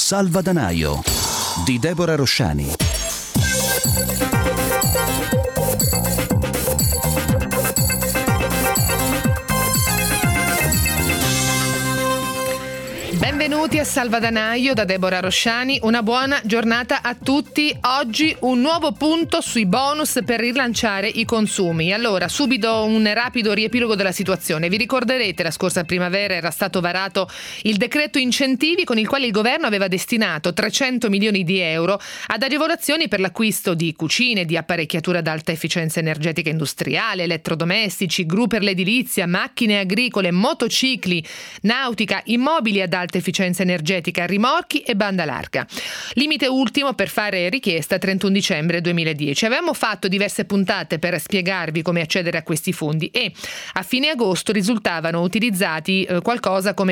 Salvadanaio di Deborah Rosciani. Benvenuti a Salvadanaio da Deborah Rosciani, una buona giornata a tutti. Oggi un nuovo punto sui bonus per rilanciare i consumi. Allora, subito un rapido riepilogo della situazione. Vi ricorderete, la scorsa primavera era stato varato il decreto incentivi con il quale il governo aveva destinato 300 milioni di euro ad agevolazioni per l'acquisto di cucine, di apparecchiatura ad alta efficienza energetica industriale, elettrodomestici, gru per l'edilizia, macchine agricole, motocicli, nautica, immobili ad alta efficienza energetica, rimorchi e banda larga. Limite ultimo per fare richiesta 31 dicembre 2010. Avevamo fatto diverse puntate per spiegarvi come accedere a questi fondi e a fine agosto risultavano utilizzati qualcosa come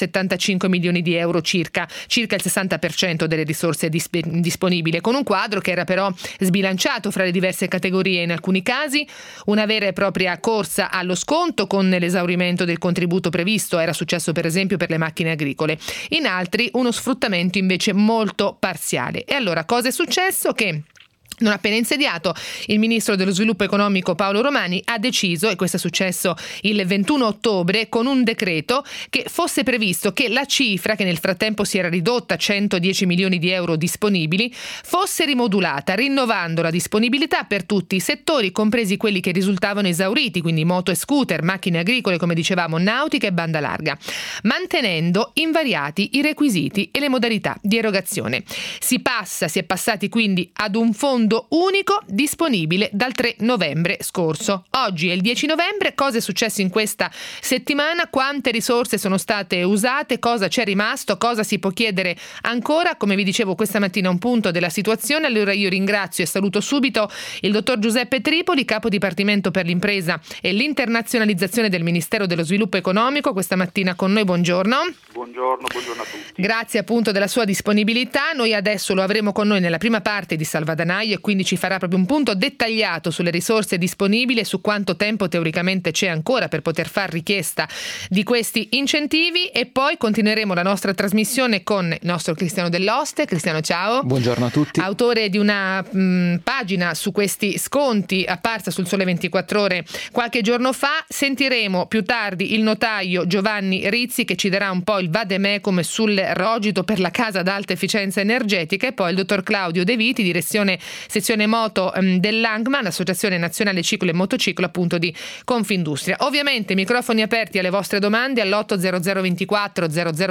175 milioni di euro circa il 60% delle risorse disponibili, con un quadro che era però sbilanciato fra le diverse categorie. In alcuni casi una vera e propria corsa allo sconto con l'esaurimento del contributo previsto, era successo per esempio per le macchine agricole. In altri uno sfruttamento invece molto parziale. E allora cosa è successo? Che non appena insediato, il ministro dello sviluppo economico Paolo Romani ha deciso, e questo è successo il 21 ottobre, con un decreto che fosse previsto che la cifra, che nel frattempo si era ridotta a 110 milioni di euro disponibili, fosse rimodulata, rinnovando la disponibilità per tutti i settori, compresi quelli che risultavano esauriti, quindi moto e scooter, macchine agricole, come dicevamo, nautica e banda larga, mantenendo invariati i requisiti e le modalità di erogazione. Si è passati quindi ad un fondo unico disponibile dal 3 novembre scorso. Oggi è il 10 novembre, cosa è successo in questa settimana, quante risorse sono state usate, cosa c'è rimasto, cosa si può chiedere ancora. Come vi dicevo questa mattina un punto della situazione. Allora io ringrazio e saluto subito il dottor Giuseppe Tripoli, capo dipartimento per l'impresa e l'internazionalizzazione del Ministero dello Sviluppo Economico, questa mattina con noi. Buongiorno. Buongiorno a tutti. Grazie appunto della sua disponibilità. Noi adesso lo avremo con noi nella prima parte di Salvadanaio, quindi ci farà proprio un punto dettagliato sulle risorse disponibili e su quanto tempo teoricamente c'è ancora per poter far richiesta di questi incentivi, e poi continueremo la nostra trasmissione con il nostro Cristiano Dell'Oste. Cristiano, ciao. Buongiorno a tutti. Autore di una pagina su questi sconti apparsa sul Sole 24 Ore qualche giorno fa. Sentiremo più tardi il notaio Giovanni Rizzi che ci darà un po' il vademecum sul rogito per la casa ad alta efficienza energetica, e poi il dottor Claudio De Viti, direzione sezione moto dell'Angman, Associazione Nazionale Ciclo e Motociclo appunto di Confindustria. Ovviamente microfoni aperti alle vostre domande all'800 24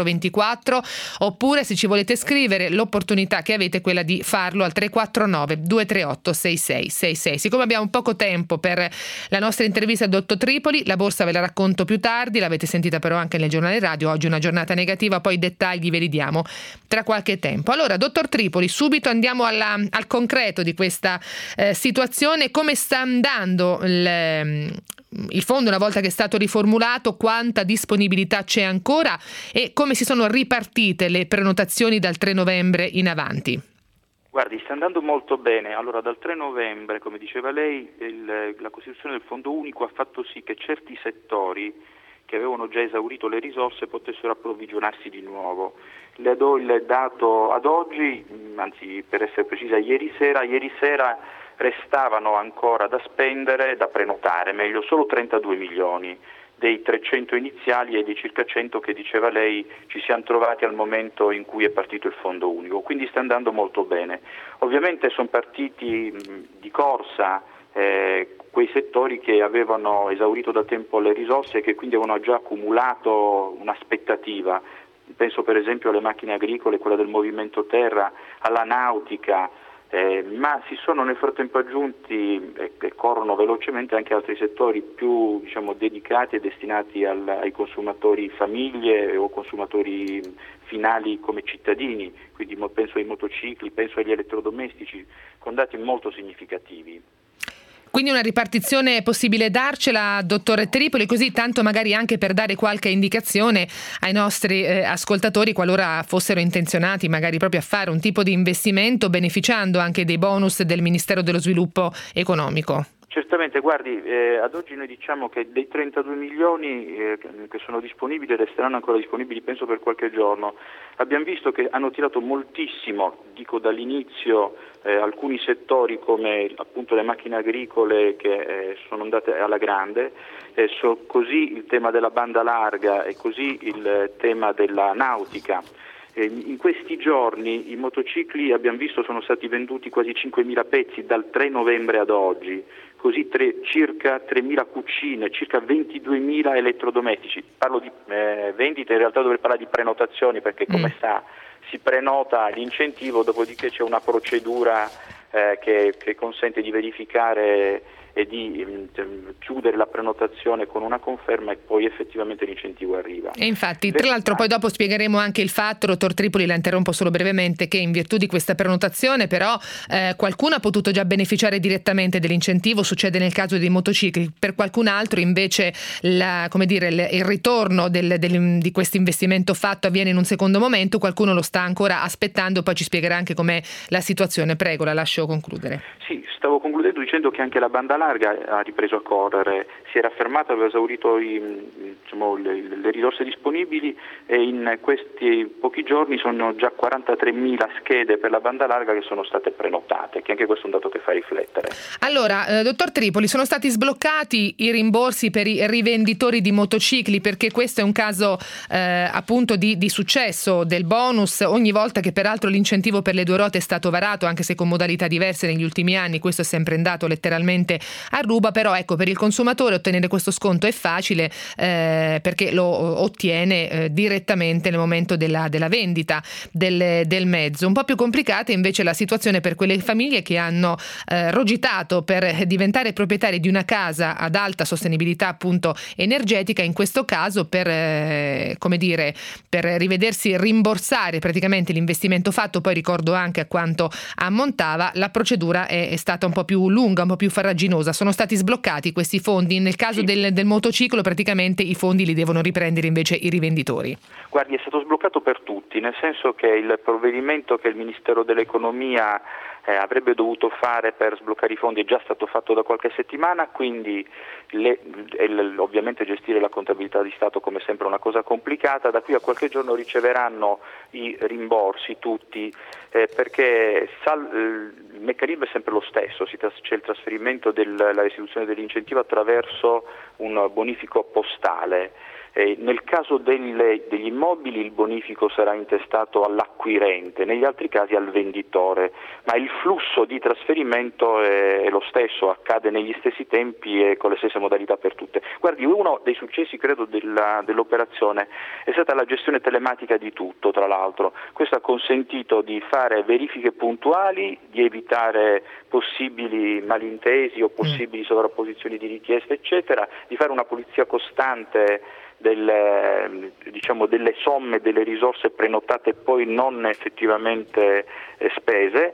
0024, oppure se ci volete scrivere l'opportunità che avete è quella di farlo al 349 238 6666. Siccome abbiamo poco tempo per la nostra intervista al dottor Tripoli, la borsa ve la racconto più tardi, l'avete sentita però anche nel giornale radio, oggi una giornata negativa, poi i dettagli ve li diamo tra qualche tempo. Allora, dottor Tripoli, subito andiamo al concreto di questa situazione. Come sta andando il fondo una volta che è stato riformulato? Quanta disponibilità c'è ancora e come si sono ripartite le prenotazioni dal 3 novembre in avanti? Guardi, sta andando molto bene. Allora, dal 3 novembre, come diceva lei, la costituzione del fondo unico ha fatto sì che certi settori che avevano già esaurito le risorse potessero approvvigionarsi di nuovo. Le do il dato ad oggi, anzi per essere precisa ieri sera restavano ancora da spendere, da prenotare, meglio, solo 32 milioni dei 300 iniziali e dei circa 100 che diceva lei ci siamo trovati al momento in cui è partito il fondo unico, quindi sta andando molto bene. Ovviamente sono partiti di corsa quei settori che avevano esaurito da tempo le risorse e che quindi avevano già accumulato un'aspettativa. Penso per esempio alle macchine agricole, quella del movimento terra, alla nautica, ma si sono nel frattempo aggiunti e corrono velocemente anche altri settori più dedicati e destinati ai consumatori famiglie o consumatori finali come cittadini, quindi penso ai motocicli, penso agli elettrodomestici, con dati molto significativi. Quindi una ripartizione è possibile darcela, dottore Tripoli, così tanto magari anche per dare qualche indicazione ai nostri ascoltatori qualora fossero intenzionati magari proprio a fare un tipo di investimento beneficiando anche dei bonus del Ministero dello Sviluppo Economico. Certamente, guardi, ad oggi noi diciamo che dei 32 milioni che sono disponibili, resteranno ancora disponibili penso per qualche giorno, abbiamo visto che hanno tirato moltissimo, dico dall'inizio, alcuni settori come appunto le macchine agricole che sono andate alla grande, così il tema della banda larga e così il tema della nautica. In questi giorni i motocicli, abbiamo visto, sono stati venduti quasi 5.000 pezzi dal 3 novembre ad oggi, così circa 3.000 cucine, circa 22.000 elettrodomestici. Parlo di vendite, in realtà dovrei parlare di prenotazioni perché come sa si prenota l'incentivo, dopodiché c'è una procedura che consente di verificare e di chiudere la prenotazione con una conferma e poi effettivamente l'incentivo arriva. E infatti, tra l'altro poi dopo spiegheremo anche il fatto, dottor Tripoli, la interrompo solo brevemente, che in virtù di questa prenotazione però qualcuno ha potuto già beneficiare direttamente dell'incentivo, succede nel caso dei motocicli, per qualcun altro invece il ritorno di questo investimento fatto avviene in un secondo momento, qualcuno lo sta ancora aspettando, poi ci spiegherà anche com'è la situazione. Prego, la lascio concludere. Sì, stavo concludendo dicendo che anche la banda larga ha ripreso a correre, si era fermata, aveva esaurito le risorse disponibili e in questi pochi giorni sono già 43.000 schede per la banda larga che sono state prenotate, che anche questo è un dato che fa riflettere. Allora, dottor Tripoli, sono stati sbloccati i rimborsi per i rivenditori di motocicli, perché questo è un caso appunto di successo del bonus, ogni volta che peraltro l'incentivo per le due ruote è stato varato, anche se con modalità diverse negli ultimi anni, questo è sempre andato letteralmente a ruba, però ecco, per il consumatore ottenere questo sconto è facile perché lo ottiene direttamente nel momento della vendita del mezzo. Un po' più complicata invece la situazione per quelle famiglie che hanno rogitato per diventare proprietari di una casa ad alta sostenibilità appunto energetica, in questo caso per rivedersi rimborsare praticamente l'investimento fatto. Poi ricordo anche a quanto ammontava, la procedura è stata un po' più lunga, un po' più farraginosa. Sono stati sbloccati questi fondi, nel caso del motociclo praticamente i fondi li devono riprendere invece i rivenditori. Guardi, è stato sbloccato per tutti, nel senso che il provvedimento che il Ministero dell'Economia avrebbe dovuto fare per sbloccare i fondi è già stato fatto da qualche settimana, quindi ovviamente gestire la contabilità di Stato come sempre è una cosa complicata, da qui a qualche giorno riceveranno i rimborsi tutti, perché il meccanismo è sempre lo stesso, c'è il trasferimento la restituzione dell'incentivo attraverso un bonifico postale. Nel caso degli immobili il bonifico sarà intestato all'acquirente, negli altri casi al venditore, ma il flusso di trasferimento è lo stesso, accade negli stessi tempi e con le stesse modalità per tutte. Guardi, uno dei successi credo dell'operazione è stata la gestione telematica di tutto, tra l'altro. Questo ha consentito di fare verifiche puntuali, di evitare possibili malintesi o possibili sovrapposizioni di richieste, eccetera, di fare una pulizia costante delle somme, delle risorse prenotate e poi non effettivamente spese,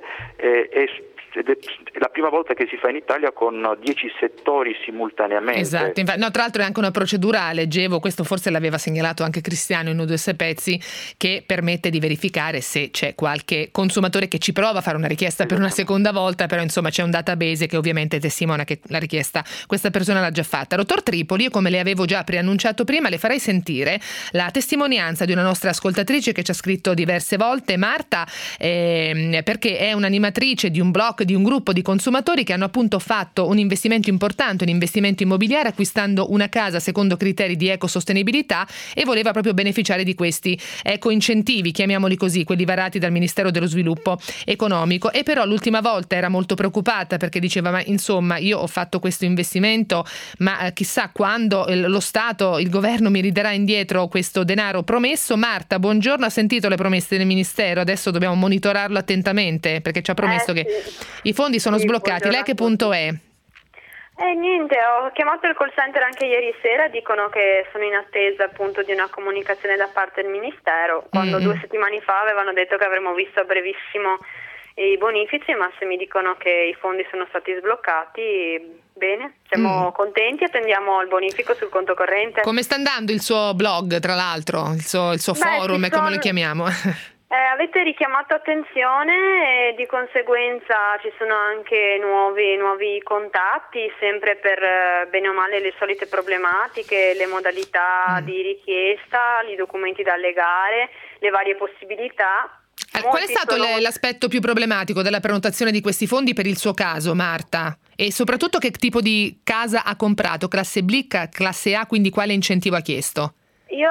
ed è la prima volta che si fa in Italia con 10 settori simultaneamente. Esatto, no, tra l'altro è anche una procedura, leggevo, questo forse l'aveva segnalato anche Cristiano in 1, 2, 6 pezzi, che permette di verificare se c'è qualche consumatore che ci prova a fare una richiesta per una seconda volta, però insomma c'è un database che ovviamente testimona che la richiesta questa persona l'ha già fatta. Dottor Tripoli, io come le avevo già preannunciato prima, le farei sentire la testimonianza di una nostra ascoltatrice che ci ha scritto diverse volte, Marta, perché è un'animatrice di un blog, di un gruppo di consumatori che hanno appunto fatto un investimento importante, un investimento immobiliare, acquistando una casa secondo criteri di ecosostenibilità, e voleva proprio beneficiare di questi eco-incentivi, chiamiamoli così, quelli varati dal Ministero dello Sviluppo Economico. E però l'ultima volta era molto preoccupata perché diceva: ma insomma, io ho fatto questo investimento, ma chissà quando lo Stato, il governo mi ridarà indietro questo denaro promesso. Marta, buongiorno, ha sentito le promesse del Ministero, adesso dobbiamo monitorarlo attentamente perché ci ha promesso che i fondi sono sbloccati. Lei a che punto è? Niente, ho chiamato il call center anche ieri sera, dicono che sono in attesa appunto di una comunicazione da parte del Ministero, quando 2 settimane fa avevano detto che avremmo visto a brevissimo i bonifici, ma se mi dicono che i fondi sono stati sbloccati, bene, siamo contenti, attendiamo il bonifico sul conto corrente. Come sta andando il suo blog, tra l'altro, il suo forum, come lo chiamiamo? Avete richiamato attenzione e di conseguenza ci sono anche nuovi contatti, sempre per bene o male le solite problematiche, le modalità di richiesta, i documenti da allegare, le varie possibilità. Qual è stato l'aspetto più problematico della prenotazione di questi fondi per il suo caso, Marta? E soprattutto che tipo di casa ha comprato? Classe B, classe A, quindi quale incentivo ha chiesto? Io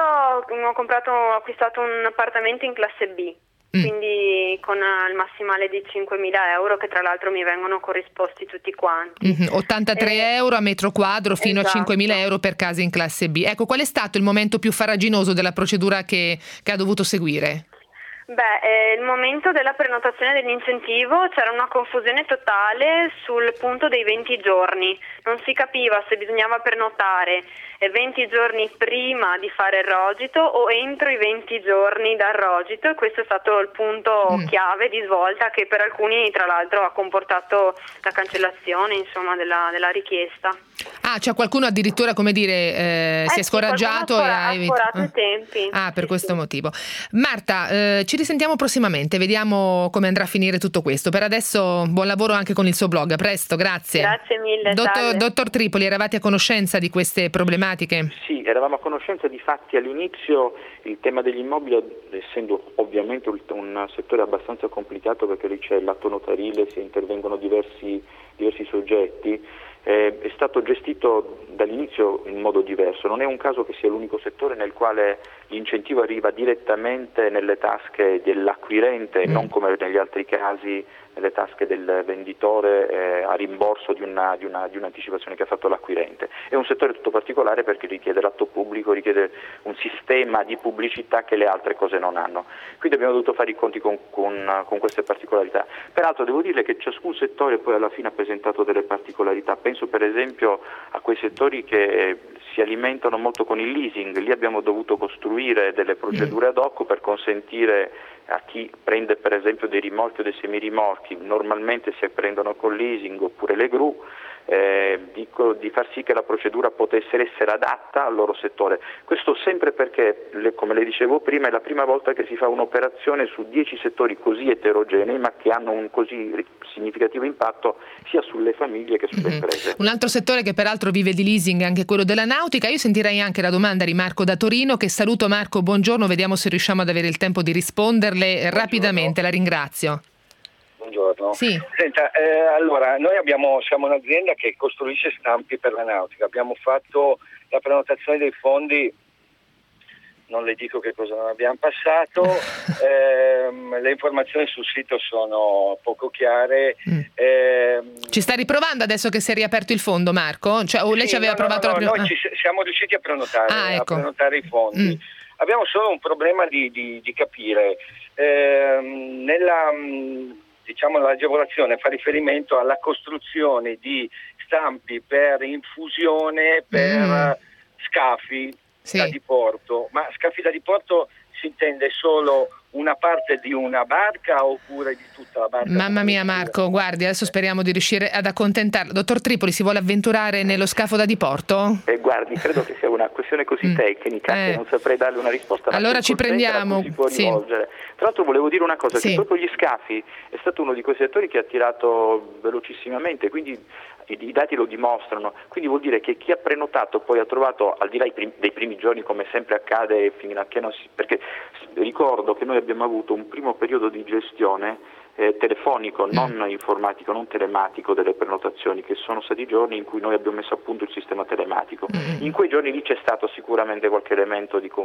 ho acquistato un appartamento in classe B, quindi con il massimale di 5.000 euro, che tra l'altro mi vengono corrisposti tutti quanti. 83 euro a metro quadro fino esatto. a 5.000 euro per case in classe B. Ecco, qual è stato il momento più farraginoso della procedura che ha dovuto seguire? Il momento della prenotazione dell'incentivo c'era una confusione totale sul punto dei 20 giorni. Non si capiva se bisognava prenotare 20 giorni prima di fare il rogito o entro i 20 giorni dal rogito, e questo è stato il punto chiave di svolta, che per alcuni tra l'altro ha comportato la cancellazione, insomma, della richiesta. C'è qualcuno addirittura, come dire, si è scoraggiato e ha sforato i tempi. Per questo motivo. Marta, ci risentiamo prossimamente, vediamo come andrà a finire tutto questo. Per adesso buon lavoro anche con il suo blog, a presto, grazie. Grazie mille. Dottor Tripoli, eravate a conoscenza di queste problematiche? Sì, eravamo a conoscenza. Di fatti all'inizio il tema degli immobili, essendo ovviamente un settore abbastanza complicato, perché lì c'è l'atto notarile, si intervengono diversi soggetti, è stato gestito dall'inizio in modo diverso. Non è un caso che sia l'unico settore nel quale l'incentivo arriva direttamente nelle tasche dell'acquirente, non come negli altri casi nelle tasche del venditore a rimborso di un'anticipazione che ha fatto l'acquirente. È un settore tutto particolare perché richiede l'atto pubblico, richiede un sistema di pubblicità che le altre cose non hanno. Quindi abbiamo dovuto fare i conti con queste particolarità. Peraltro devo dire che ciascun settore poi alla fine ha presentato delle particolarità. Penso per esempio a quei settori che si alimentano molto con il leasing. Lì abbiamo dovuto costruire delle procedure ad hoc per consentire a chi prende per esempio dei rimorchi o dei semirimorchi, normalmente si prendono con leasing oppure le gru, di far sì che la procedura potesse essere adatta al loro settore. Questo sempre perché, come le dicevo prima, è la prima volta che si fa un'operazione su 10 settori così eterogenei, ma che hanno un così significativo impatto sia sulle famiglie che sulle imprese. Un altro settore che peraltro vive di leasing è anche quello della nautica. Io sentirei anche la domanda di Marco da Torino, che saluto. Marco, buongiorno, vediamo se riusciamo ad avere il tempo di risponderle rapidamente. La ringrazio. Buongiorno. Sì. Senta, allora, noi siamo un'azienda che costruisce stampi per la nautica. Abbiamo fatto la prenotazione dei fondi, non le dico che cosa non abbiamo passato, le informazioni sul sito sono poco chiare. Ci sta riprovando adesso che si è riaperto il fondo, Marco? Lei ci aveva provato la prima? Noi siamo riusciti a prenotare, ecco. a prenotare i fondi. Abbiamo solo un problema di capire. L'agevolazione fa riferimento alla costruzione di stampi per infusione per scafi da diporto, ma scafi da diporto si intende solo una parte di una barca oppure di tutta la barca? Mamma mia Marco, guardi, adesso speriamo di riuscire ad accontentarlo. Dottor Tripoli, si vuole avventurare nello scafo da diporto? Guardi, credo che sia una questione così tecnica che non saprei darle una risposta. Allora ci prendiamo. Si può rivolgere. Tra l'altro volevo dire una cosa, che proprio gli scafi è stato uno di quei settori che ha tirato velocissimamente, quindi i dati lo dimostrano, quindi vuol dire che chi ha prenotato poi ha trovato, al di là dei primi giorni come sempre accade, fino a che perché ricordo che noi abbiamo avuto un primo periodo di gestione telefonico, non informatico, non telematico delle prenotazioni, che sono stati i giorni in cui noi abbiamo messo a punto il sistema telematico. In quei giorni lì c'è stato sicuramente qualche elemento di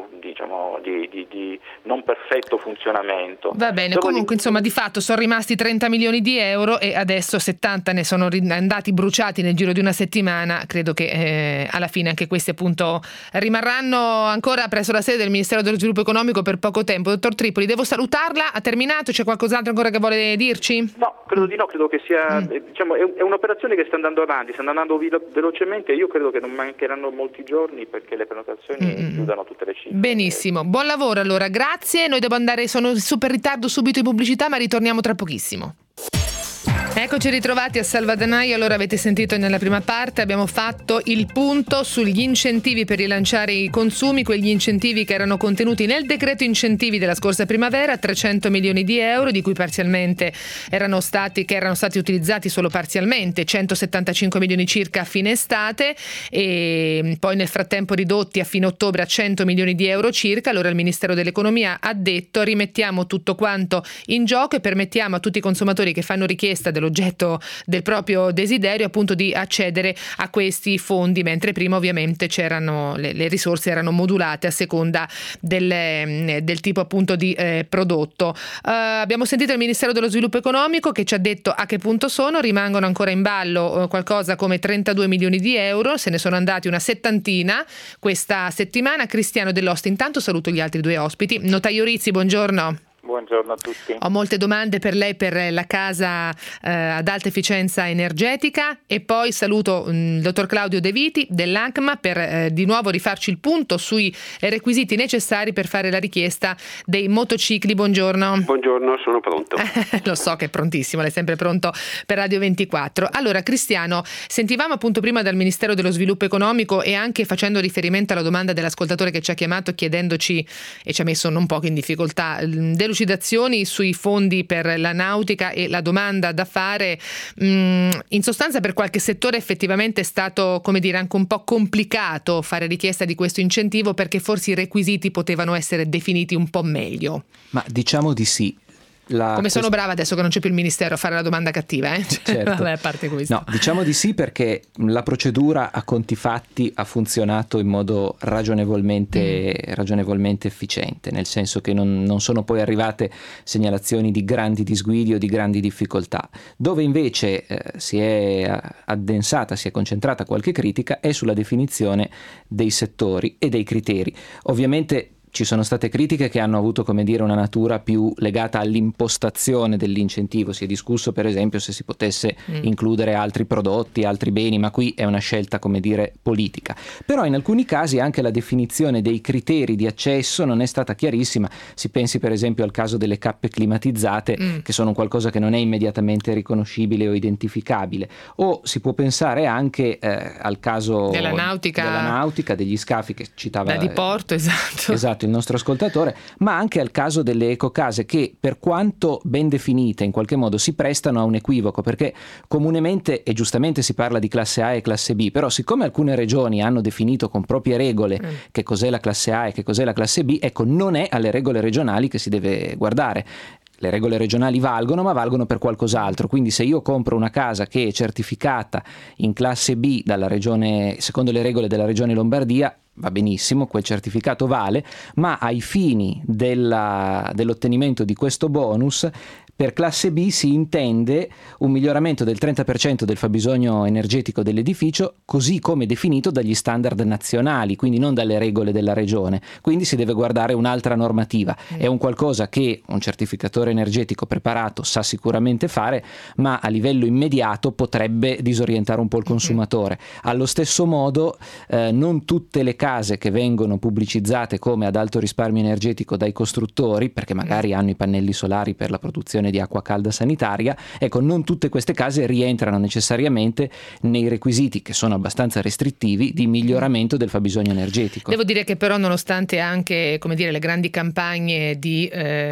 non perfetto funzionamento. Va bene, comunque insomma di fatto sono rimasti 30 milioni di euro e adesso 70 ne sono andati bruciati nel giro di una settimana. Credo che alla fine anche questi appunto rimarranno ancora presso la sede del Ministero dello Sviluppo Economico per poco tempo. Dottor Tripoli, devo salutarla, ha terminato? C'è qualcos'altro ancora che vuole dirci? No, credo di no, credo che sia è un'operazione che sta andando avanti, sta andando velocemente. Io credo che non mancheranno molti giorni perché le prenotazioni chiudano tutte le cifre. Benissimo, buon lavoro allora, grazie. Noi devo andare, sono super ritardo subito in pubblicità, ma ritorniamo tra pochissimo. Eccoci ritrovati a Salvadanaio. Allora, avete sentito nella prima parte, abbiamo fatto il punto sugli incentivi per rilanciare i consumi, quegli incentivi che erano contenuti nel decreto incentivi della scorsa primavera, 300 milioni di euro, di cui parzialmente erano stati utilizzati solo parzialmente, 175 milioni circa a fine estate, e poi nel frattempo ridotti a fine ottobre a 100 milioni di euro circa. Allora il Ministero dell'Economia ha detto: rimettiamo tutto quanto in gioco e permettiamo a tutti i consumatori che fanno richiesta dell'oggetto del proprio desiderio appunto di accedere a questi fondi, mentre prima ovviamente c'erano le risorse erano modulate a seconda del tipo appunto di prodotto. Abbiamo sentito il Ministero dello Sviluppo Economico che ci ha detto a che punto sono. Rimangono ancora in ballo qualcosa come 32 milioni di euro, se ne sono andati una settantina questa settimana. Cristiano Dell'Oste, intanto saluto gli altri due ospiti. Notaio Rizzi, buongiorno. Buongiorno a tutti. Ho molte domande per lei per la casa ad alta efficienza energetica, e poi saluto il dottor Claudio De Viti dell'ACMA per di nuovo rifarci il punto sui requisiti necessari per fare la richiesta dei motocicli. Buongiorno. Buongiorno, sono pronto. Lo so che è prontissimo, lei è sempre pronto per Radio 24. Allora Cristiano, sentivamo appunto prima dal Ministero dello Sviluppo Economico, e anche facendo riferimento alla domanda dell'ascoltatore che ci ha chiamato chiedendoci e ci ha messo un po' in difficoltà, delucidazioni sui fondi per la nautica e la domanda da fare. In sostanza per qualche settore effettivamente è stato, come dire, anche un po' complicato fare richiesta di questo incentivo, perché forse i requisiti potevano essere definiti un po' meglio. Ma diciamo di sì. Sono brava adesso che non c'è più il Ministero a fare la domanda cattiva, Certo. Vabbè, a parte questo. No, diciamo di sì, perché la procedura a conti fatti ha funzionato in modo ragionevolmente efficiente, nel senso che non sono poi arrivate segnalazioni di grandi disguidi o di grandi difficoltà. Dove invece si è addensata, si è concentrata qualche critica è sulla definizione dei settori e dei criteri. Ovviamente ci sono state critiche che hanno avuto, come dire, una natura più legata all'impostazione dell'incentivo. Si è discusso per esempio se si potesse includere altri prodotti, altri beni, ma qui è una scelta, come dire, politica. Però in alcuni casi anche la definizione dei criteri di accesso non è stata chiarissima. Si pensi per esempio al caso delle cappe climatizzate, che sono qualcosa che non è immediatamente riconoscibile o identificabile. O si può pensare anche al caso della nautica, degli scafi che citava da diporto, esatto, il nostro ascoltatore, ma anche al caso delle ecocase, che per quanto ben definite in qualche modo si prestano a un equivoco, perché comunemente e giustamente si parla di classe A e classe B, però siccome alcune regioni hanno definito con proprie regole che cos'è la classe A e che cos'è la classe B, ecco, non è alle regole regionali che si deve guardare. Le regole regionali valgono, ma valgono per qualcos'altro. Quindi se io compro una casa che è certificata in classe B dalla regione, secondo le regole della regione Lombardia, va benissimo, quel certificato vale, ma ai fini dell'ottenimento di questo bonus, per classe B si intende un miglioramento del 30% del fabbisogno energetico dell'edificio, così come definito dagli standard nazionali, quindi non dalle regole della regione. Quindi si deve guardare un'altra normativa. È un qualcosa che un certificatore energetico preparato sa sicuramente fare, ma a livello immediato potrebbe disorientare un po' il consumatore. Allo stesso modo non tutte le case che vengono pubblicizzate come ad alto risparmio energetico dai costruttori, perché magari hanno i pannelli solari per la produzione di acqua calda sanitaria, ecco, non tutte queste case rientrano necessariamente nei requisiti, che sono abbastanza restrittivi, di miglioramento del fabbisogno energetico. Devo dire che però, nonostante anche, come dire, le grandi campagne di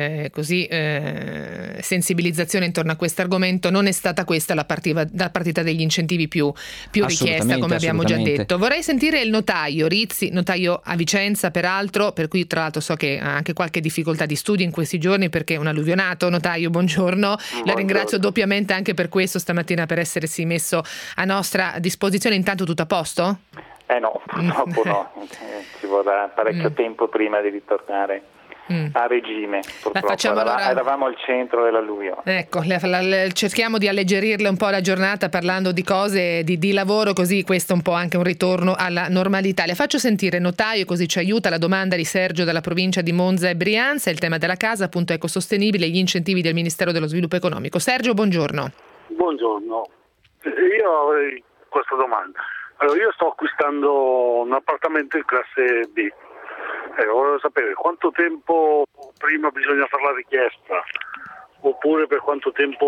sensibilizzazione intorno a questo argomento, non è stata questa la partita degli incentivi più richiesta, come abbiamo già detto. Vorrei sentire il notaio Rizzi, notaio a Vicenza peraltro, per cui tra l'altro so che ha anche qualche difficoltà di studio in questi giorni perché è un alluvionato. Notaio, buongiorno. La ringrazio doppiamente anche per questo stamattina, per essersi messo a nostra disposizione. Intanto tutto a posto? No, purtroppo no. Ci vorrà parecchio tempo prima di ritornare a regime. Purtroppo eravamo al centro dell'alluvio. Ecco, cerchiamo di alleggerirle un po' la giornata parlando di cose di lavoro, così questo è un po' anche un ritorno alla normalità. Le faccio sentire notaio, così ci aiuta la domanda di Sergio dalla provincia di Monza e Brianza, il tema della casa appunto ecosostenibile e gli incentivi del Ministero dello Sviluppo Economico. Sergio, buongiorno. Buongiorno, io avrei questa domanda. Allora, io sto acquistando un appartamento in classe B. Volevo sapere quanto tempo prima bisogna fare la richiesta, oppure per quanto tempo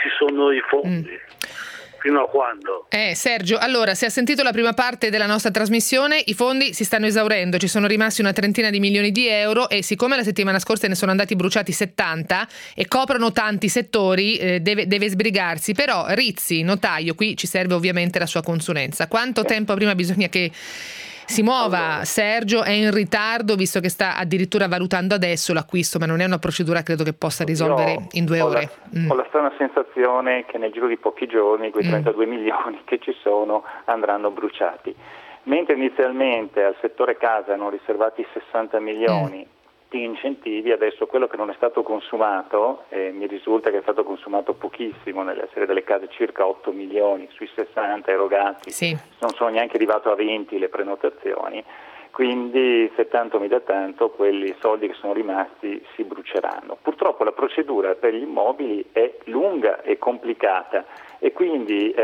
ci sono i fondi. Fino a quando? Sergio, allora, se ha sentito la prima parte della nostra trasmissione, i fondi si stanno esaurendo, ci sono rimasti una trentina di milioni di euro e siccome la settimana scorsa ne sono andati bruciati 70 e coprono tanti settori, deve sbrigarsi. Però Rizzi, notaio, qui ci serve ovviamente la sua consulenza. Quanto tempo prima bisogna che si muova? Sergio è in ritardo visto che sta addirittura valutando adesso l'acquisto, ma non è una procedura credo che possa risolvere in 2 ore. Ho la strana sensazione che nel giro di pochi giorni quei 32 milioni che ci sono andranno bruciati. Mentre inizialmente al settore casa erano riservati 60 milioni di incentivi, adesso quello che non è stato consumato, mi risulta che è stato consumato pochissimo nella serie delle case, circa 8 milioni sui 60 erogati, non sono neanche arrivato a 20 le prenotazioni, quindi se tanto mi dà tanto, quelli soldi che sono rimasti si bruceranno. Purtroppo la procedura per gli immobili è lunga e complicata e quindi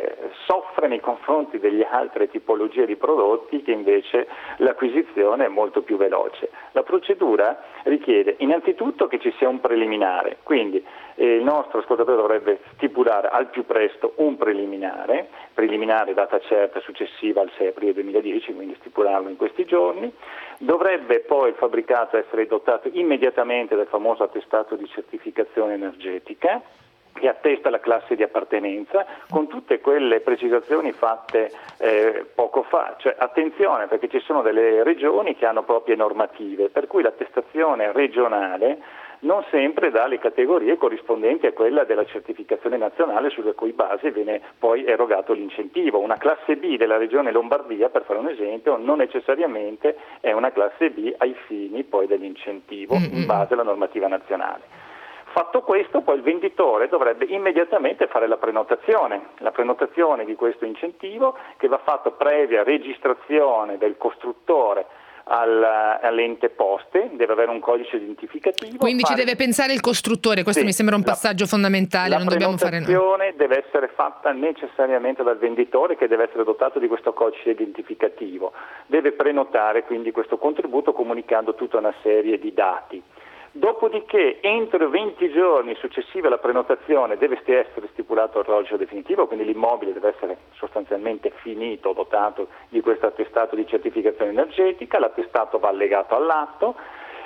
soffre nei confronti delle altre tipologie di prodotti che invece l'acquisizione è molto più veloce. La procedura richiede innanzitutto che ci sia un preliminare, quindi il nostro ascoltatore dovrebbe stipulare al più presto un preliminare data certa successiva al 6 aprile 2010, quindi stipularlo in questi giorni. Dovrebbe poi il fabbricato essere dotato immediatamente del famoso attestato di certificazione energetica che attesta la classe di appartenenza con tutte quelle precisazioni fatte poco fa, cioè attenzione perché ci sono delle regioni che hanno proprie normative per cui l'attestazione regionale non sempre dà le categorie corrispondenti a quella della certificazione nazionale sulla cui base viene poi erogato l'incentivo. Una classe B della regione Lombardia, per fare un esempio, non necessariamente è una classe B ai fini poi dell'incentivo in base alla normativa nazionale. Fatto questo, poi il venditore dovrebbe immediatamente fare la prenotazione di questo incentivo che va fatto previa registrazione del costruttore all'ente poste, deve avere un codice identificativo. Quindi ci deve pensare il costruttore, questo mi sembra un passaggio fondamentale, non dobbiamo fare noi. La prenotazione deve essere fatta necessariamente dal venditore che deve essere dotato di questo codice identificativo, deve prenotare quindi questo contributo comunicando tutta una serie di dati. Dopodiché, entro 20 giorni successivi alla prenotazione deve essere stipulato il ROIC definitivo, quindi l'immobile deve essere sostanzialmente finito, dotato di questo attestato di certificazione energetica, l'attestato va allegato all'atto,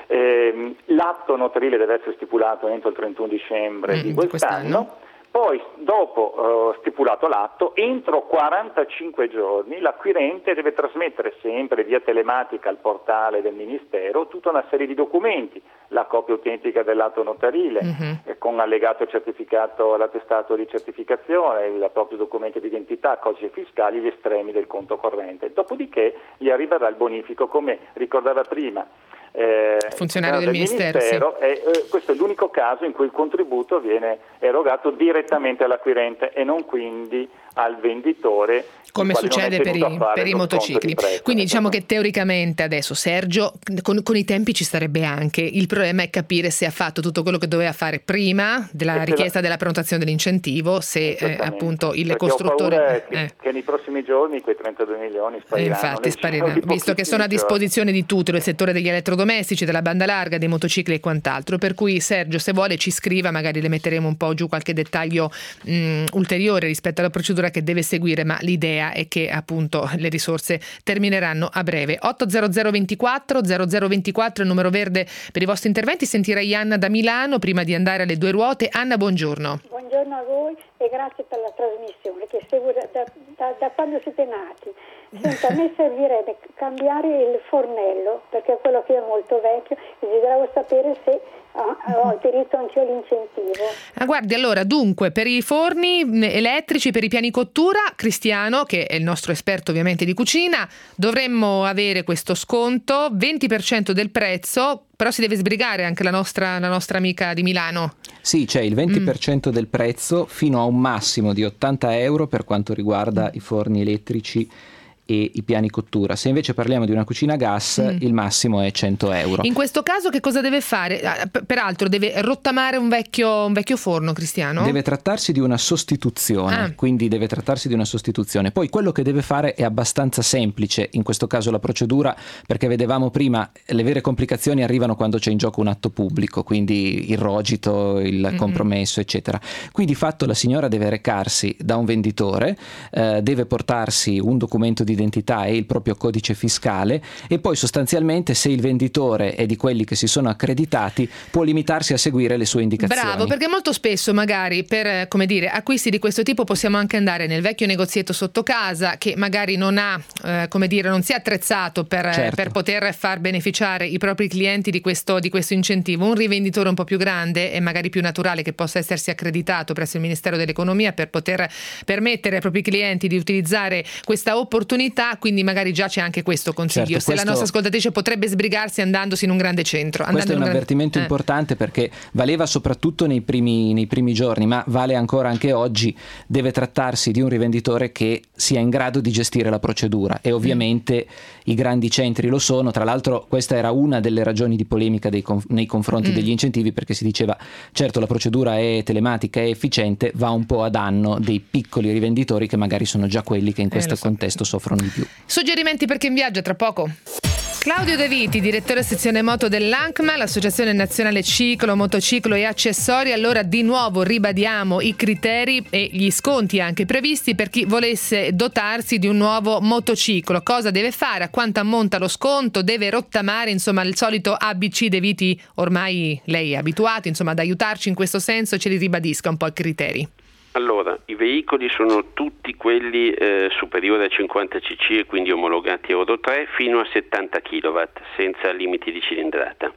l'atto notarile deve essere stipulato entro il 31 dicembre di quest'anno. Poi, dopo stipulato l'atto, entro 45 giorni l'acquirente deve trasmettere sempre via telematica al portale del Ministero tutta una serie di documenti, la copia autentica dell'atto notarile, con allegato certificato all'attestato di certificazione, il proprio documento di identità, codice fiscale, gli estremi del conto corrente. Dopodiché gli arriverà il bonifico, come ricordava prima funzionario del Ministero questo è l'unico caso in cui il contributo viene erogato direttamente all'acquirente e non quindi al venditore, come succede per i motocicli. Quindi diciamo che teoricamente adesso Sergio con i tempi ci starebbe anche, il problema è capire se ha fatto tutto quello che doveva fare prima della richiesta della prenotazione dell'incentivo, se appunto il costruttore che nei prossimi giorni quei 32 milioni spariranno. Infatti spariranno, visto che sono a disposizione di tutti, del settore degli elettrodomestici, della banda larga, dei motocicli e quant'altro, per cui Sergio se vuole ci scriva, magari le metteremo un po' giù qualche dettaglio ulteriore rispetto alla procedura che deve seguire, ma l'idea è che appunto le risorse termineranno a breve. 80024 0024 il numero verde per i vostri interventi. Sentirei Anna da Milano prima di andare alle due ruote. Anna, buongiorno. Buongiorno a voi e grazie per la trasmissione che seguo da quando siete nati. Senta, a me servirebbe cambiare il fornello perché è quello che è molto vecchio e desideravo sapere se ho diritto anch'io all'incentivo. Guardi, allora, dunque, per i forni elettrici, per i piani cottura, Cristiano, che è il nostro esperto ovviamente di cucina, dovremmo avere questo sconto, 20% del prezzo, però si deve sbrigare anche la nostra amica di Milano. Sì, c'è il 20% del prezzo fino a un massimo di 80 euro per quanto riguarda i forni elettrici e i piani cottura. Se invece parliamo di una cucina a gas, il massimo è 100 euro. In questo caso che cosa deve fare? Peraltro deve rottamare un vecchio forno, Cristiano? Deve trattarsi di una sostituzione, quindi deve trattarsi di una sostituzione. Poi quello che deve fare è abbastanza semplice, in questo caso la procedura, perché vedevamo prima le vere complicazioni arrivano quando c'è in gioco un atto pubblico, quindi il rogito, il compromesso, eccetera. Qui di fatto la signora deve recarsi da un venditore, deve portarsi un documento di identità e il proprio codice fiscale, e poi sostanzialmente, se il venditore è di quelli che si sono accreditati, può limitarsi a seguire le sue indicazioni. Bravo, perché molto spesso magari per, come dire, acquisti di questo tipo possiamo anche andare nel vecchio negozietto sotto casa che magari non ha, come dire, non si è attrezzato per poter far beneficiare i propri clienti di questo incentivo. Un rivenditore un po' più grande è magari più naturale che possa essersi accreditato presso il Ministero dell'Economia per poter permettere ai propri clienti di utilizzare questa opportunità, quindi magari già c'è anche questo consiglio. Se la nostra ascoltatrice potrebbe sbrigarsi andandosi in un grande centro. Questo è un avvertimento importante, perché valeva soprattutto nei primi giorni, ma vale ancora anche oggi. Deve trattarsi di un rivenditore che sia in grado di gestire la procedura, e ovviamente i grandi centri lo sono. Tra l'altro questa era una delle ragioni di polemica nei confronti degli incentivi, perché si diceva certo la procedura è telematica, è efficiente, va un po' a danno dei piccoli rivenditori che magari sono già quelli che in questo contesto soffrono di più. Suggerimenti per chi in viaggio tra poco. Claudio De Viti, direttore sezione moto dell'ANCMA, l'Associazione Nazionale Ciclo, Motociclo e Accessori. Allora di nuovo ribadiamo i criteri e gli sconti anche previsti per chi volesse dotarsi di un nuovo motociclo. Cosa deve fare? A quanto ammonta lo sconto? Deve rottamare, insomma, il solito ABC. De Viti, ormai lei è abituato, insomma, ad aiutarci in questo senso, ce li ribadisca un po' i criteri. Allora, i veicoli sono tutti quelli superiori a 50 cc e quindi omologati Euro 3 fino a 70 kW, senza limiti di cilindrata.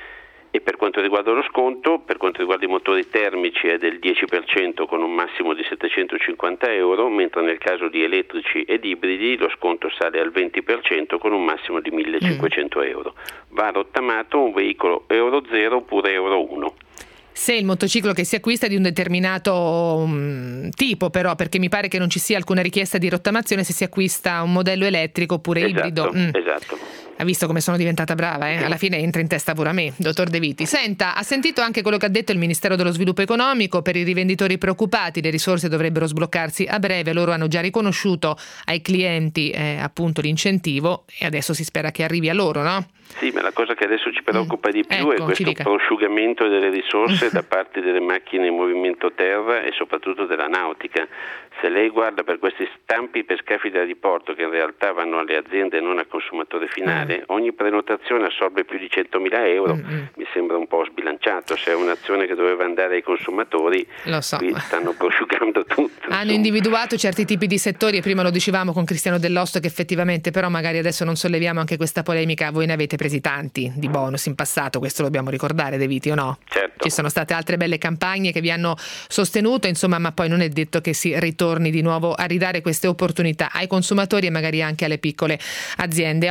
E per quanto riguarda lo sconto, per quanto riguarda i motori termici è del 10% con un massimo di 750 euro, mentre nel caso di elettrici ed ibridi lo sconto sale al 20% con un massimo di 1.500 euro. Va rottamato un veicolo Euro 0 oppure Euro 1. Se il motociclo che si acquista è di un determinato tipo, però, perché mi pare che non ci sia alcuna richiesta di rottamazione se si acquista un modello elettrico oppure ibrido. Esatto. Ha visto come sono diventata brava, eh? Alla fine entra in testa pure a me, dottor De Viti. Senta, ha sentito anche quello che ha detto il Ministero dello Sviluppo Economico? Per i rivenditori preoccupati le risorse dovrebbero sbloccarsi a breve. Loro hanno già riconosciuto ai clienti appunto l'incentivo e adesso si spera che arrivi a loro, no? Sì, ma la cosa che adesso ci preoccupa di più è questo prosciugamento delle risorse da parte delle macchine in movimento terra e soprattutto della nautica. Se lei guarda per questi stampi per scafi da diporto, che in realtà vanno alle aziende e non al consumatore finale, ogni prenotazione assorbe più di 100.000 euro. Mi sembra un po' sbilanciato. Se è un'azione che doveva andare ai consumatori, qui stanno prosciugando tutto. Hanno individuato certi tipi di settori e prima lo dicevamo con Cristiano Dell'Osto che effettivamente, però magari adesso non solleviamo anche questa polemica. Voi ne avete presi tanti di bonus in passato, questo lo dobbiamo ricordare, De Viti, o no? Certo. Ci sono state altre belle campagne che vi hanno sostenuto, insomma, ma poi non è detto che si ritorni di nuovo a ridare queste opportunità ai consumatori e magari anche alle piccole aziende.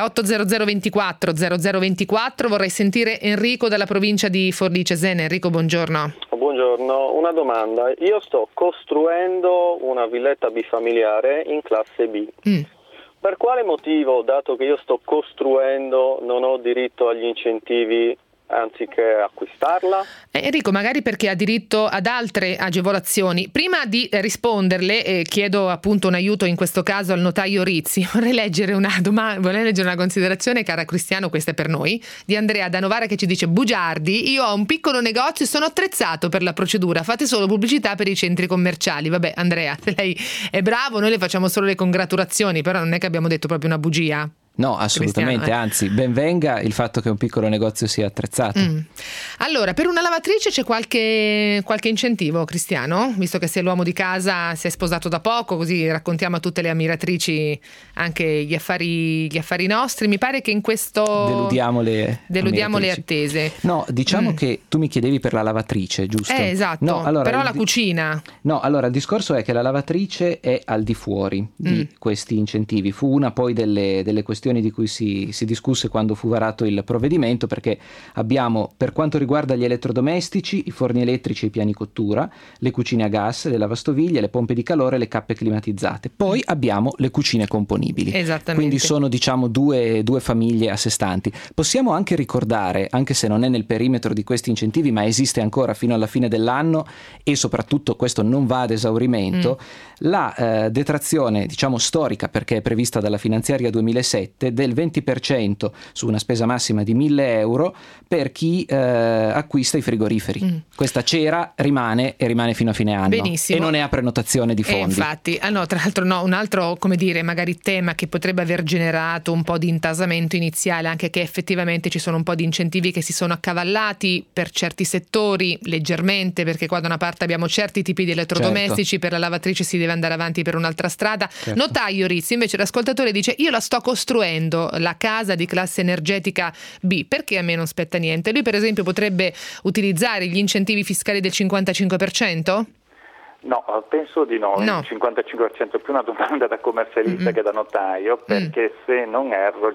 80024 0024, vorrei sentire Enrico dalla provincia di Forlì Cesena. Enrico, buongiorno. Buongiorno, una domanda. Io sto costruendo una villetta bifamiliare in classe B. Per quale motivo, dato che io sto costruendo, non ho diritto agli incentivi anziché acquistarla? Enrico, magari perché ha diritto ad altre agevolazioni. Prima di risponderle, chiedo appunto un aiuto in questo caso al notaio Rizzi. Vorrei leggere una considerazione, cara Cristiano, questa è per noi, di Andrea da Novara che ci dice: Bugiardi, io ho un piccolo negozio e sono attrezzato per la procedura, fate solo pubblicità per i centri commerciali. Vabbè, Andrea, lei è bravo, noi le facciamo solo le congratulazioni, però non è che abbiamo detto proprio una bugia. No, assolutamente, anzi, ben venga il fatto che un piccolo negozio sia attrezzato. Allora, per una lavatrice c'è qualche incentivo, Cristiano? Visto che sei l'uomo di casa, si è sposato da poco, così raccontiamo a tutte le ammiratrici anche gli affari nostri. Mi pare che in questo deludiamo le attese. No, diciamo che tu mi chiedevi per la lavatrice, giusto? Esatto, no, allora, però la cucina. No, allora il discorso è che la lavatrice è al di fuori di questi incentivi. Fu una poi delle questioni questioni di cui si discusse quando fu varato il provvedimento, perché abbiamo, per quanto riguarda gli elettrodomestici, i forni elettrici e i piani cottura, le cucine a gas, le lavastoviglie, le pompe di calore e le cappe climatizzate. Poi abbiamo le cucine componibili. Esattamente. Quindi sono, diciamo, due famiglie a sé stanti. Possiamo anche ricordare, anche se non è nel perimetro di questi incentivi, ma esiste ancora fino alla fine dell'anno e soprattutto questo non va ad esaurimento, la detrazione, diciamo, storica, perché è prevista dalla finanziaria 2007, del 20% su una spesa massima di 1.000 euro per chi acquista i frigoriferi. Questa c'era, rimane fino a fine anno. Benissimo. E non è a prenotazione di fondi. Infatti, no, tra l'altro un altro, come dire, magari tema che potrebbe aver generato un po' di intasamento iniziale, anche che effettivamente ci sono un po' di incentivi che si sono accavallati per certi settori leggermente, perché qua da una parte abbiamo certi tipi di elettrodomestici, per la lavatrice si deve andare avanti per un'altra strada. Notaio Rizzi, invece l'ascoltatore dice: io la sto costruendo la casa di classe energetica B, perché a me non spetta niente? Lui per esempio potrebbe utilizzare gli incentivi fiscali del 55%? No, penso di no. Il 55% è più una domanda da commercialista che da notaio, perché se non erro il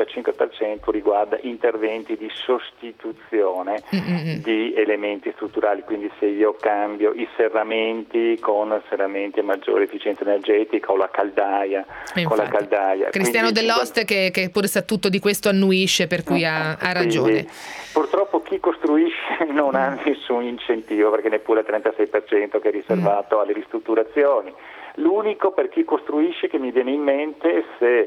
55% riguarda interventi di sostituzione di elementi strutturali, quindi se io cambio i serramenti con serramenti a maggiore efficienza energetica o la caldaia, con la caldaia. Cristiano quindi, Dell'Oste che pure sa tutto di questo annuisce, per cui ha ragione. Quindi, purtroppo chi costruisce non ha nessun incentivo, perché neppure il 36% che è riservato alle ristrutturazioni. L'unico per chi costruisce che mi viene in mente, se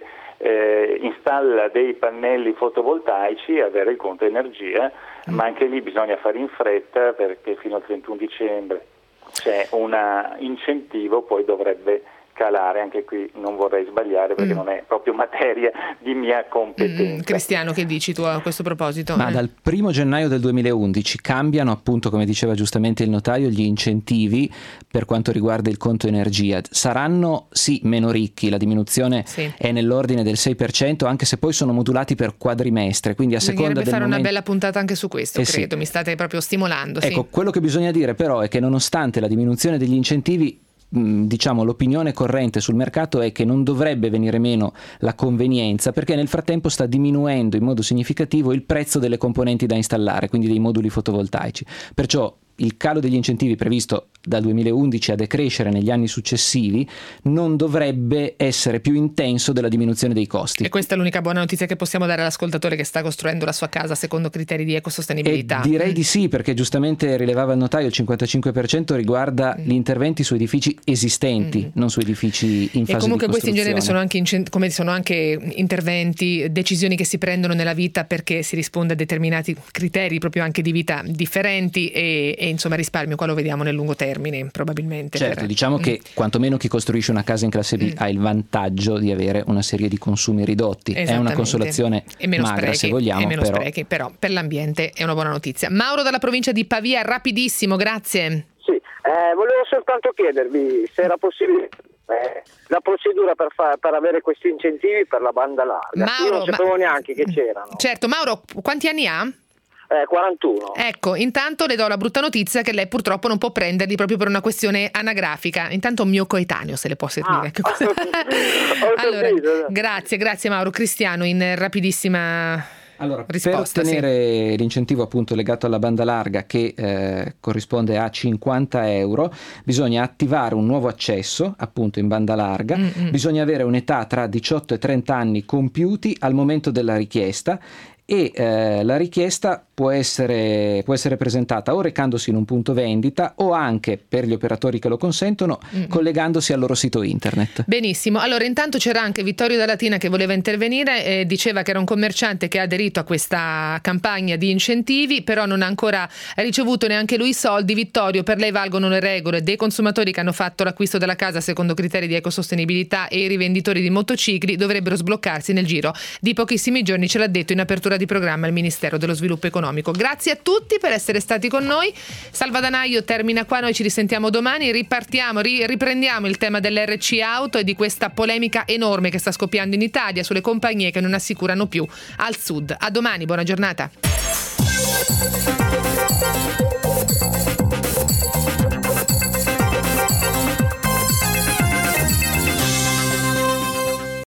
installa dei pannelli fotovoltaici e avere il conto energia, ma anche lì bisogna fare in fretta, perché fino al 31 dicembre c'è un incentivo, poi dovrebbe calare. Anche qui non vorrei sbagliare, perché non è proprio materia di mia competenza. Cristiano, che dici tu a questo proposito? Ma dal 1 gennaio del 2011 cambiano, appunto, come diceva giustamente il notaio, gli incentivi per quanto riguarda il conto energia. Saranno sì meno ricchi, la diminuzione è nell'ordine del 6%, anche se poi sono modulati per quadrimestre, quindi a seconda del fare momento... una bella puntata anche su questo, credo. Mi state proprio stimolando. Ecco, quello che bisogna dire però è che nonostante la diminuzione degli incentivi, diciamo, l'opinione corrente sul mercato è che non dovrebbe venire meno la convenienza, perché nel frattempo sta diminuendo in modo significativo il prezzo delle componenti da installare, quindi dei moduli fotovoltaici. Perciò il calo degli incentivi previsto dal 2011 a decrescere negli anni successivi non dovrebbe essere più intenso della diminuzione dei costi. E questa è l'unica buona notizia che possiamo dare all'ascoltatore che sta costruendo la sua casa secondo criteri di ecosostenibilità. E direi di sì, perché giustamente rilevava il notaio, il 55% riguarda gli interventi su edifici esistenti, non su edifici in fase di costruzione. E comunque questi in genere sono anche come sono anche interventi, decisioni che si prendono nella vita perché si risponde a determinati criteri proprio anche di vita differenti e insomma risparmio qua lo vediamo nel lungo termine probabilmente. Certo, diciamo che quantomeno chi costruisce una casa in classe B ha il vantaggio di avere una serie di consumi ridotti. È una consolazione magra, sprechi, se vogliamo, e meno sprechi, però per l'ambiente è una buona notizia. Mauro dalla provincia di Pavia, rapidissimo, grazie. Sì, volevo soltanto chiedervi se era possibile la procedura per avere questi incentivi per la banda larga. Mauro, io non sapevo neanche che c'erano. Certo, Mauro, quanti anni ha? 41. Ecco, intanto le do la brutta notizia che lei purtroppo non può prenderli proprio per una questione anagrafica. Intanto un mio coetaneo se le può servire. Allora, grazie Mauro. Cristiano, in rapidissima risposta. Per ottenere l'incentivo appunto legato alla banda larga, che corrisponde a 50 euro, bisogna attivare un nuovo accesso appunto in banda larga, bisogna avere un'età tra 18 e 30 anni compiuti al momento della richiesta, e la richiesta può essere presentata o recandosi in un punto vendita o anche, per gli operatori che lo consentono, collegandosi al loro sito internet. Benissimo, allora intanto c'era anche Vittorio da Latina che voleva intervenire e diceva che era un commerciante che ha aderito a questa campagna di incentivi, però non ha ancora ricevuto neanche lui i soldi. Vittorio, per lei valgono le regole dei consumatori che hanno fatto l'acquisto della casa secondo criteri di ecosostenibilità, e i rivenditori di motocicli dovrebbero sbloccarsi nel giro di pochissimi giorni, ce l'ha detto in apertura di programma il Ministero dello Sviluppo Economico. Grazie a tutti per essere stati con noi. Salvadanaio termina qua, noi ci risentiamo domani, riprendiamo il tema dell'RC Auto e di questa polemica enorme che sta scoppiando in Italia sulle compagnie che non assicurano più al sud. A domani, buona giornata.